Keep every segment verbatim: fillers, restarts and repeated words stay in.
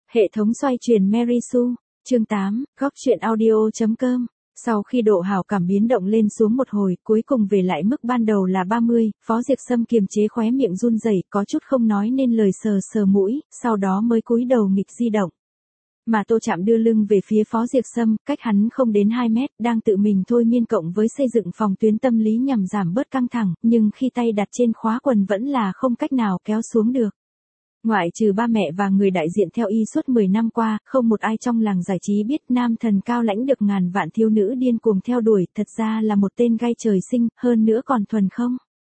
Hệ thống xoay truyền Mary Sue, chương tám, góc truyện audio.com. Sau khi độ hảo cảm biến động lên xuống một hồi, cuối cùng về lại mức ban đầu là ba mươi, Phó Diệp Sâm kiềm chế khóe miệng run rẩy, có chút không nói nên lời, sờ sờ mũi, sau đó mới cúi đầu nghịch di động. Mà Tô Trạm đưa lưng về phía Phó Diệp Sâm, cách hắn không đến hai mét, đang tự mình thôi miên cộng với xây dựng phòng tuyến tâm lý nhằm giảm bớt căng thẳng, nhưng khi tay đặt trên khóa quần vẫn là không cách nào kéo xuống được. Ngoại trừ ba mẹ và người đại diện theo y suốt mười năm qua, không một ai trong làng giải trí biết nam thần cao lãnh được ngàn vạn thiếu nữ điên cuồng theo đuổi, thật ra là một tên gai trời sinh, hơn nữa còn thuần không.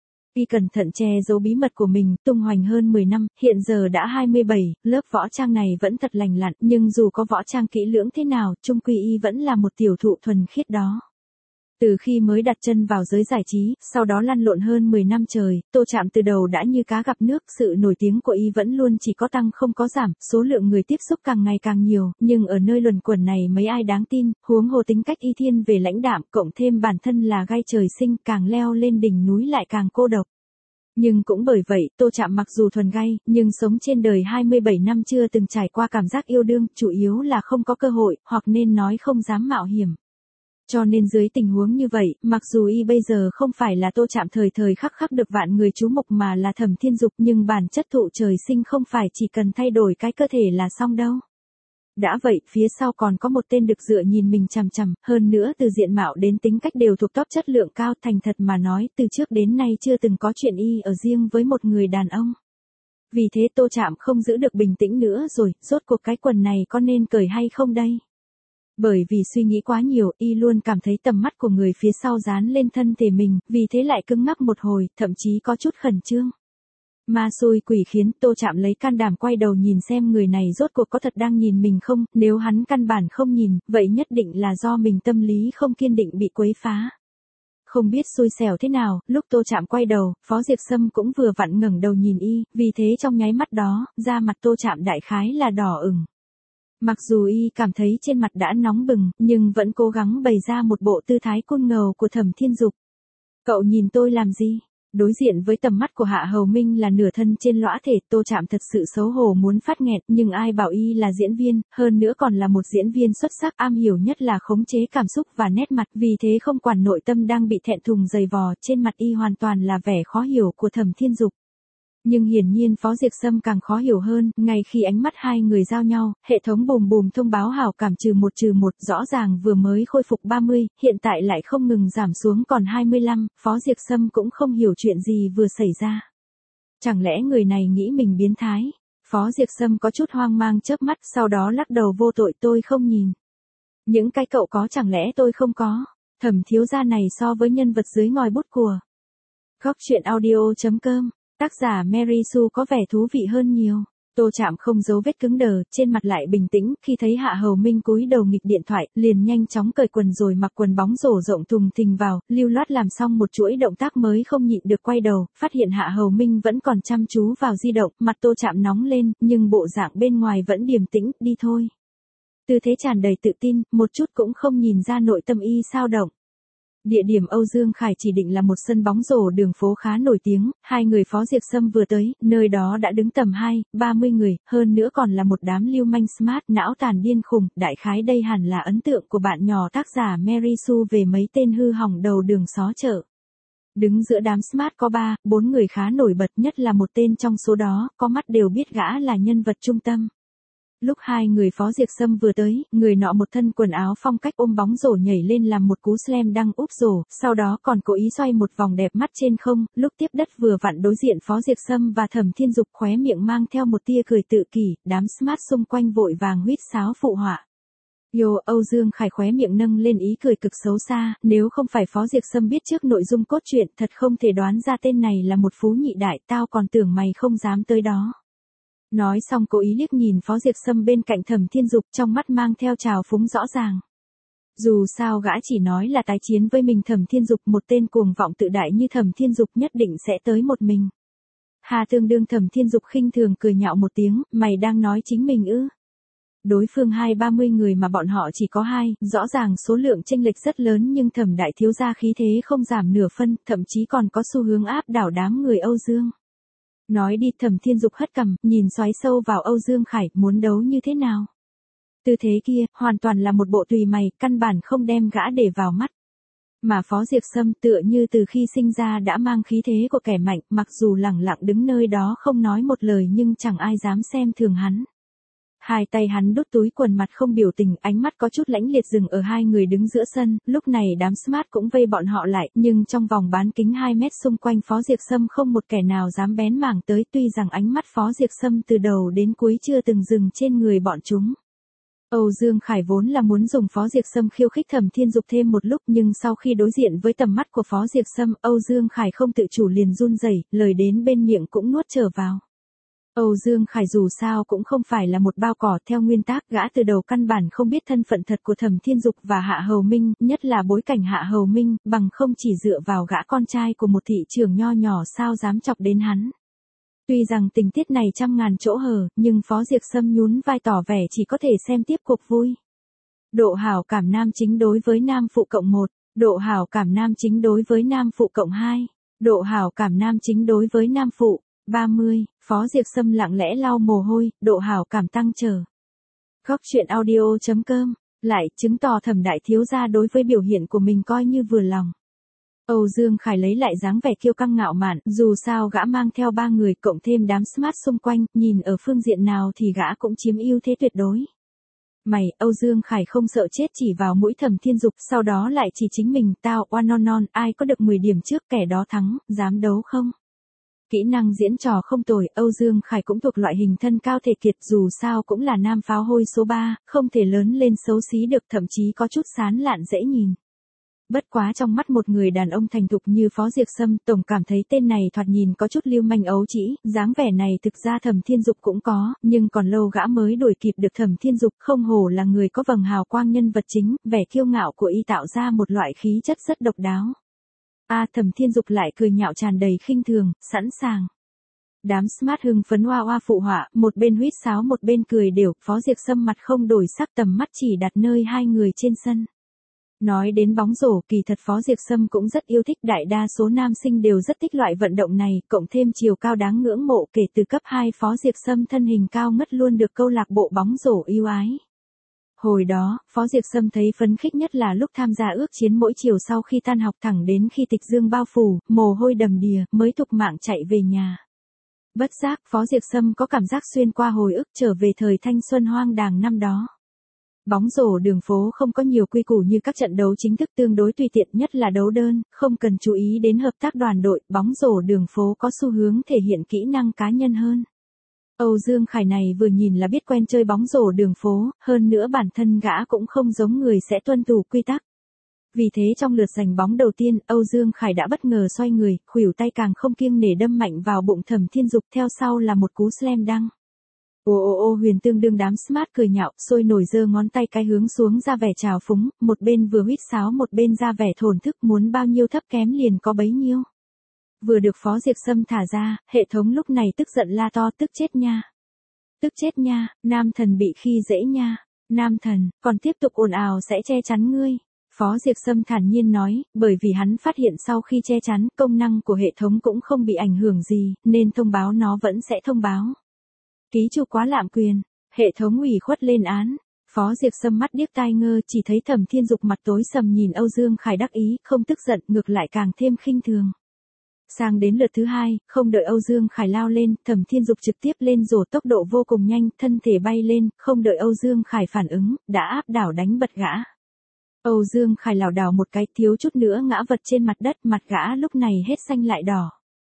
Y cẩn thận che giấu bí mật của mình, tung hoành hơn mười năm, hiện giờ đã hai mươi bảy, lớp võ trang này vẫn thật lành lặn, nhưng dù có võ trang kỹ lưỡng thế nào, chung quy y vẫn là một tiểu thụ thuần khiết đó. Từ khi mới đặt chân vào giới giải trí, sau đó lăn lộn hơn mười năm trời, Tô Trạm từ đầu đã như cá gặp nước, sự nổi tiếng của y vẫn luôn chỉ có tăng không có giảm, số lượng người tiếp xúc càng ngày càng nhiều, nhưng ở nơi luẩn quẩn này mấy ai đáng tin, huống hồ tính cách y thiên về lãnh đạm, cộng thêm bản thân là gai trời sinh, càng leo lên đỉnh núi lại càng cô độc. Nhưng cũng bởi vậy, Tô Trạm mặc dù thuần gay, nhưng sống trên đời hai mươi bảy năm chưa từng trải qua cảm giác yêu đương, chủ yếu là không có cơ hội, hoặc nên nói không dám mạo hiểm. Cho nên dưới tình huống như vậy, mặc dù y bây giờ không phải là Tô Trạm thời thời khắc khắc được vạn người chú mục mà là Thẩm Thiên Dục, nhưng bản chất thụ trời sinh không phải chỉ cần thay đổi cái cơ thể là xong đâu. Đã vậy, phía sau còn có một tên được dựa nhìn mình chằm chằm, hơn nữa từ diện mạo đến tính cách đều thuộc top chất lượng cao, thành thật mà nói, từ trước đến nay chưa từng có chuyện y ở riêng với một người đàn ông. Vì thế Tô Trạm không giữ được bình tĩnh nữa rồi, rốt cuộc cái quần này có nên cởi hay không đây? Bởi vì suy nghĩ quá nhiều, y luôn cảm thấy tầm mắt của người phía sau dán lên thân thể mình, vì thế lại cứng ngắc một hồi, thậm chí có chút khẩn trương. Ma xui quỷ khiến, Tô Trạm lấy can đảm quay đầu nhìn xem người này rốt cuộc có thật đang nhìn mình không, nếu hắn căn bản không nhìn, vậy nhất định là do mình tâm lý không kiên định bị quấy phá. Không biết xui xẻo thế nào, lúc Tô Trạm quay đầu, Phó Diệp Sâm cũng vừa vặn ngẩng đầu nhìn y, vì thế trong nháy mắt đó, da mặt Tô Trạm đại khái là đỏ ửng. Mặc dù y cảm thấy trên mặt đã nóng bừng, nhưng vẫn cố gắng bày ra một bộ tư thái côn ngầu của Thẩm Thiên Dục. Cậu nhìn tôi làm gì? Đối diện với tầm mắt của Hạ Hầu Minh là nửa thân trên lõa thể, Tô Trạm thật sự xấu hổ muốn phát nghẹn, nhưng ai bảo y là diễn viên, hơn nữa còn là một diễn viên xuất sắc, am hiểu nhất là khống chế cảm xúc và nét mặt, vì thế không quản nội tâm đang bị thẹn thùng dày vò, trên mặt y hoàn toàn là vẻ khó hiểu của Thẩm Thiên Dục. Nhưng hiển nhiên Phó Diệp Sâm càng khó hiểu hơn, ngay khi ánh mắt hai người giao nhau, hệ thống bùm bùm thông báo hảo cảm trừ một trừ một, rõ ràng vừa mới khôi phục ba mươi, hiện tại lại không ngừng giảm xuống còn hai mươi lăm, Phó Diệp Sâm cũng không hiểu chuyện gì vừa xảy ra. Chẳng lẽ người này nghĩ mình biến thái? Phó Diệp Sâm có chút hoang mang chớp mắt, sau đó lắc đầu vô tội, tôi không nhìn. Những cái cậu có chẳng lẽ tôi không có? Thẩm thiếu gia này so với nhân vật dưới ngòi bút của góc truyện audio.com. Tác giả Mary Sue có vẻ thú vị hơn nhiều. Tô Trạm không giấu vết cứng đờ, trên mặt lại bình tĩnh, khi thấy Hạ Hầu Minh cúi đầu nghịch điện thoại, liền nhanh chóng cởi quần rồi mặc quần bóng rổ rộng thùng thình vào, lưu loát làm xong một chuỗi động tác mới không nhịn được quay đầu, phát hiện Hạ Hầu Minh vẫn còn chăm chú vào di động, mặt Tô Trạm nóng lên, nhưng bộ dạng bên ngoài vẫn điềm tĩnh, đi thôi. Tư thế tràn đầy tự tin, một chút cũng không nhìn ra nội tâm y sao động. Địa điểm Âu Dương Khải chỉ định là một sân bóng rổ đường phố khá nổi tiếng, hai người Phó Diệp Sâm vừa tới, nơi đó đã đứng tầm hai, ba mươi người, hơn nữa còn là một đám lưu manh smart, não tàn điên khùng, đại khái đây hẳn là ấn tượng của bạn nhỏ tác giả Mary Sue về mấy tên hư hỏng đầu đường xó chợ. Đứng giữa đám smart có ba, bốn người khá nổi bật, nhất là một tên trong số đó, có mắt đều biết gã là nhân vật trung tâm. Lúc hai người Phó Diệp Sâm vừa tới, người nọ một thân quần áo phong cách ôm bóng rổ nhảy lên làm một cú slam dunk úp rổ, sau đó còn cố ý xoay một vòng đẹp mắt trên không, lúc tiếp đất vừa vặn đối diện Phó Diệp Sâm và Thẩm Thiên Dục, khóe miệng mang theo một tia cười tự kỷ, đám smart xung quanh vội vàng huýt sáo phụ họa. Yo, Âu Dương Khải khóe miệng nâng lên ý cười cực xấu xa, nếu không phải Phó Diệp Sâm biết trước nội dung cốt truyện, thật không thể đoán ra tên này là một phú nhị đại, tao còn tưởng mày không dám tới đó. Nói xong cố ý liếc nhìn Phó Diệp Sâm bên cạnh Thẩm Thiên Dục, trong mắt mang theo trào phúng rõ ràng. Dù sao gã chỉ nói là tái chiến với mình, Thẩm Thiên Dục, một tên cuồng vọng tự đại như Thẩm Thiên Dục nhất định sẽ tới một mình. Hà tương đương Thẩm Thiên Dục khinh thường cười nhạo một tiếng, mày đang nói chính mình ư? Đối phương hai ba mươi người mà bọn họ chỉ có hai, rõ ràng số lượng chênh lệch rất lớn, nhưng Thẩm đại thiếu gia khí thế không giảm nửa phân, thậm chí còn có xu hướng áp đảo đám người Âu Dương. Nói đi, Thẩm Thiên Dục hất cằm, nhìn xoáy sâu vào Âu Dương Khải, muốn đấu như thế nào? Tư thế kia, hoàn toàn là một bộ tùy mày, căn bản không đem gã để vào mắt. Mà Phó Diệp Sâm tựa như từ khi sinh ra đã mang khí thế của kẻ mạnh, mặc dù lẳng lặng đứng nơi đó không nói một lời nhưng chẳng ai dám xem thường hắn. Hai tay hắn đút túi quần, mặt không biểu tình, ánh mắt có chút lãnh liệt dừng ở hai người đứng giữa sân, lúc này đám smart cũng vây bọn họ lại, nhưng trong vòng bán kính hai mét xung quanh Phó Diệp Sâm không một kẻ nào dám bén mảng tới, tuy rằng ánh mắt Phó Diệp Sâm từ đầu đến cuối chưa từng dừng trên người bọn chúng. Âu Dương Khải vốn là muốn dùng Phó Diệp Sâm khiêu khích Thẩm Thiên Dục thêm một lúc, nhưng sau khi đối diện với tầm mắt của Phó Diệp Sâm, Âu Dương Khải không tự chủ liền run rẩy, lời đến bên miệng cũng nuốt trở vào. Âu Dương Khải dù sao cũng không phải là một bao cỏ, theo nguyên tắc gã từ đầu căn bản không biết thân phận thật của Thẩm Thiên Dục và Hạ Hầu Minh, nhất là bối cảnh Hạ Hầu Minh, bằng không chỉ dựa vào gã con trai của một thị trưởng nho nhỏ sao dám chọc đến hắn. Tuy rằng tình tiết này trăm ngàn chỗ hở, nhưng Phó Diệp Sâm nhún vai tỏ vẻ chỉ có thể xem tiếp cuộc vui. Độ hảo cảm nam chính đối với nam phụ cộng một, độ hảo cảm nam chính đối với nam phụ cộng hai, độ hảo cảm nam chính đối với nam phụ, ba mươi, Phó Diệp Sâm lặng lẽ lau mồ hôi, độ hảo cảm tăng trở. Góc truyện audio chấm com, lại chứng tỏ Thẩm đại thiếu gia đối với biểu hiện của mình coi như vừa lòng. Âu Dương Khải lấy lại dáng vẻ kiêu căng ngạo mạn, dù sao gã mang theo ba người cộng thêm đám smart xung quanh, nhìn ở phương diện nào thì gã cũng chiếm ưu thế tuyệt đối. Mày, Âu Dương Khải không sợ chết chỉ vào mũi Thẩm Thiên Dục, sau đó lại chỉ chính mình, tao, oan non non, ai có được mười điểm trước kẻ đó thắng, dám đấu không? Kỹ năng diễn trò không tồi, Âu Dương Khải cũng thuộc loại hình thân cao thể kiệt, dù sao cũng là nam pháo hôi số ba, không thể lớn lên xấu xí được, thậm chí có chút sán lạn dễ nhìn. Bất quá trong mắt một người đàn ông thành thục như Phó Diệp Sâm, tổng cảm thấy tên này thoạt nhìn có chút lưu manh ấu trĩ, dáng vẻ này thực ra Thẩm Thiên Dục cũng có, nhưng còn lâu gã mới đuổi kịp được Thẩm Thiên Dục, không hổ là người có vầng hào quang nhân vật chính, vẻ kiêu ngạo của y tạo ra một loại khí chất rất độc đáo. A à, Thẩm Thiên Dục lại cười nhạo tràn đầy khinh thường, sẵn sàng. Đám smart hưng phấn hoa hoa phụ họa, một bên huýt sáo một bên cười đều, Phó Diệp Sâm mặt không đổi sắc, tầm mắt chỉ đặt nơi hai người trên sân. Nói đến bóng rổ, kỳ thật Phó Diệp Sâm cũng rất yêu thích, đại đa số nam sinh đều rất thích loại vận động này, cộng thêm chiều cao đáng ngưỡng mộ, kể từ cấp hai Phó Diệp Sâm thân hình cao ngất luôn được câu lạc bộ bóng rổ yêu ái. Hồi đó, Phó Diệp Sâm thấy phấn khích nhất là lúc tham gia ước chiến mỗi chiều sau khi tan học, thẳng đến khi tịch dương bao phủ, mồ hôi đầm đìa, mới thục mạng chạy về nhà. Bất giác, Phó Diệp Sâm có cảm giác xuyên qua hồi ức trở về thời thanh xuân hoang đàng năm đó. Bóng rổ đường phố không có nhiều quy củ như các trận đấu chính thức, tương đối tùy tiện, nhất là đấu đơn, không cần chú ý đến hợp tác đoàn đội, bóng rổ đường phố có xu hướng thể hiện kỹ năng cá nhân hơn. Âu Dương Khải này vừa nhìn là biết quen chơi bóng rổ đường phố, hơn nữa bản thân gã cũng không giống người sẽ tuân thủ quy tắc. Vì thế trong lượt giành bóng đầu tiên, Âu Dương Khải đã bất ngờ xoay người, khuỷu tay càng không kiêng nể đâm mạnh vào bụng Thẩm Thiên Dục, theo sau là một cú slam dunk. Ô ô ô Huyền tương đương đám smart cười nhạo, sôi nổi giơ ngón tay cái hướng xuống ra vẻ trào phúng, một bên vừa huýt sáo một bên ra vẻ thổn thức, muốn bao nhiêu thấp kém liền có bấy nhiêu. Vừa được Phó Diệp Sâm thả ra, hệ thống lúc này tức giận la to, tức chết nha. Tức chết nha, nam thần bị khi dễ nha. Nam thần, còn tiếp tục ồn ào sẽ che chắn ngươi. Phó Diệp Sâm thản nhiên nói, bởi vì hắn phát hiện sau khi che chắn, công năng của hệ thống cũng không bị ảnh hưởng gì, nên thông báo nó vẫn sẽ thông báo. Ký chủ quá lạm quyền, hệ thống ủy khuất lên án. Phó Diệp Sâm mắt điếc tai ngơ, chỉ thấy Thẩm Thiên Dục mặt tối sầm nhìn Âu Dương Khải đắc ý, không tức giận, ngược lại càng thêm khinh thường. Sang đến lượt thứ hai, không đợi Âu Dương Khải lao lên, Thẩm Thiên Dục trực tiếp lên rổ tốc độ vô cùng nhanh, thân thể bay lên, không đợi Âu Dương Khải phản ứng, đã áp đảo đánh bật gã. Âu Dương Khải lảo đảo một cái, thiếu chút nữa ngã vật trên mặt đất, mặt gã lúc này hết xanh lại đỏ.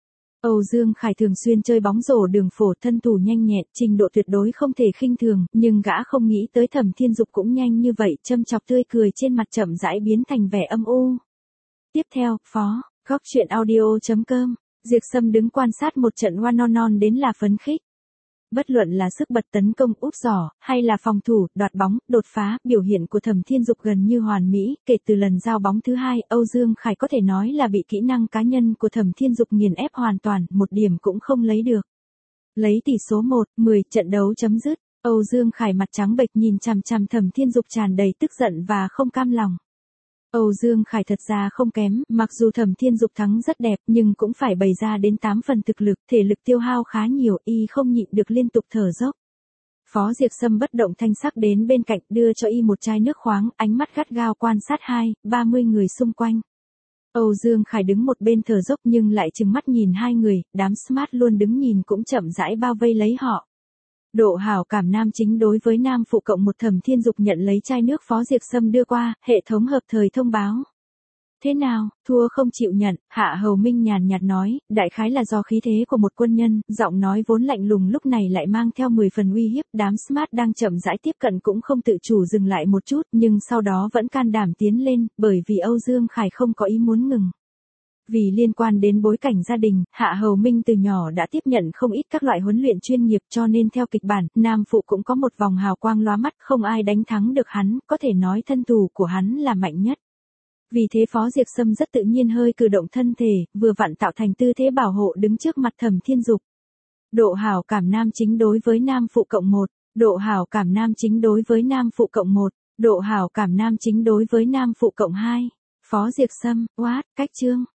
Âu Dương Khải thường xuyên chơi bóng rổ đường phổ, thân thủ nhanh nhẹn, trình độ tuyệt đối không thể khinh thường, nhưng gã không nghĩ tới Thẩm Thiên Dục cũng nhanh như vậy, châm chọc tươi cười trên mặt chậm rãi biến thành vẻ âm u. Tiếp theo, Phó, góc truyện audio chấm com, Diệp Sâm đứng quan sát một trận one on one đến là phấn khích. Bất luận là sức bật tấn công úp giỏ, hay là phòng thủ, đoạt bóng, đột phá, biểu hiện của Thẩm Thiên Dục gần như hoàn mỹ, kể từ lần giao bóng thứ hai, Âu Dương Khải có thể nói là bị kỹ năng cá nhân của Thẩm Thiên Dục nghiền ép hoàn toàn, một điểm cũng không lấy được. Lấy tỷ số một mười, trận đấu chấm dứt, Âu Dương Khải mặt trắng bệch nhìn chằm chằm Thẩm Thiên Dục tràn đầy tức giận và không cam lòng. Âu Dương Khải thật ra không kém, mặc dù Thẩm Thiên Dục thắng rất đẹp nhưng cũng phải bày ra đến tám phần thực lực, thể lực tiêu hao khá nhiều, y không nhịn được liên tục thở dốc. Phó Diệp Sâm bất động thanh sắc đến bên cạnh đưa cho y một chai nước khoáng, ánh mắt gắt gao quan sát hai, ba mươi người xung quanh. Âu Dương Khải đứng một bên thở dốc nhưng lại trừng mắt nhìn hai người, đám smart luôn đứng nhìn cũng chậm rãi bao vây lấy họ. Độ hảo cảm nam chính đối với nam phụ cộng một. Thẩm Thiên Dục nhận lấy chai nước Phó Diệp Sâm đưa qua, hệ thống hợp thời thông báo. Thế nào, thua không chịu nhận, Hạ Hầu Minh nhàn nhạt nói, đại khái là do khí thế của một quân nhân, giọng nói vốn lạnh lùng lúc này lại mang theo mười phần uy hiếp. Đám smart đang chậm rãi tiếp cận cũng không tự chủ dừng lại một chút, nhưng sau đó vẫn can đảm tiến lên, bởi vì Âu Dương Khải không có ý muốn ngừng. Vì liên quan đến bối cảnh gia đình, Hạ Hầu Minh từ nhỏ đã tiếp nhận không ít các loại huấn luyện chuyên nghiệp, cho nên theo kịch bản, nam phụ cũng có một vòng hào quang lóa mắt, không ai đánh thắng được hắn, có thể nói thân thủ của hắn là mạnh nhất. Vì thế Phó Diệp Sâm rất tự nhiên hơi cử động thân thể, vừa vặn tạo thành tư thế bảo hộ đứng trước mặt Thẩm Thiên Dục. Độ hảo cảm nam chính đối với nam phụ cộng một, độ hảo cảm nam chính đối với nam phụ cộng một, độ hảo cảm nam chính đối với nam phụ cộng hai. Phó Diệp Sâm, what, cách chương.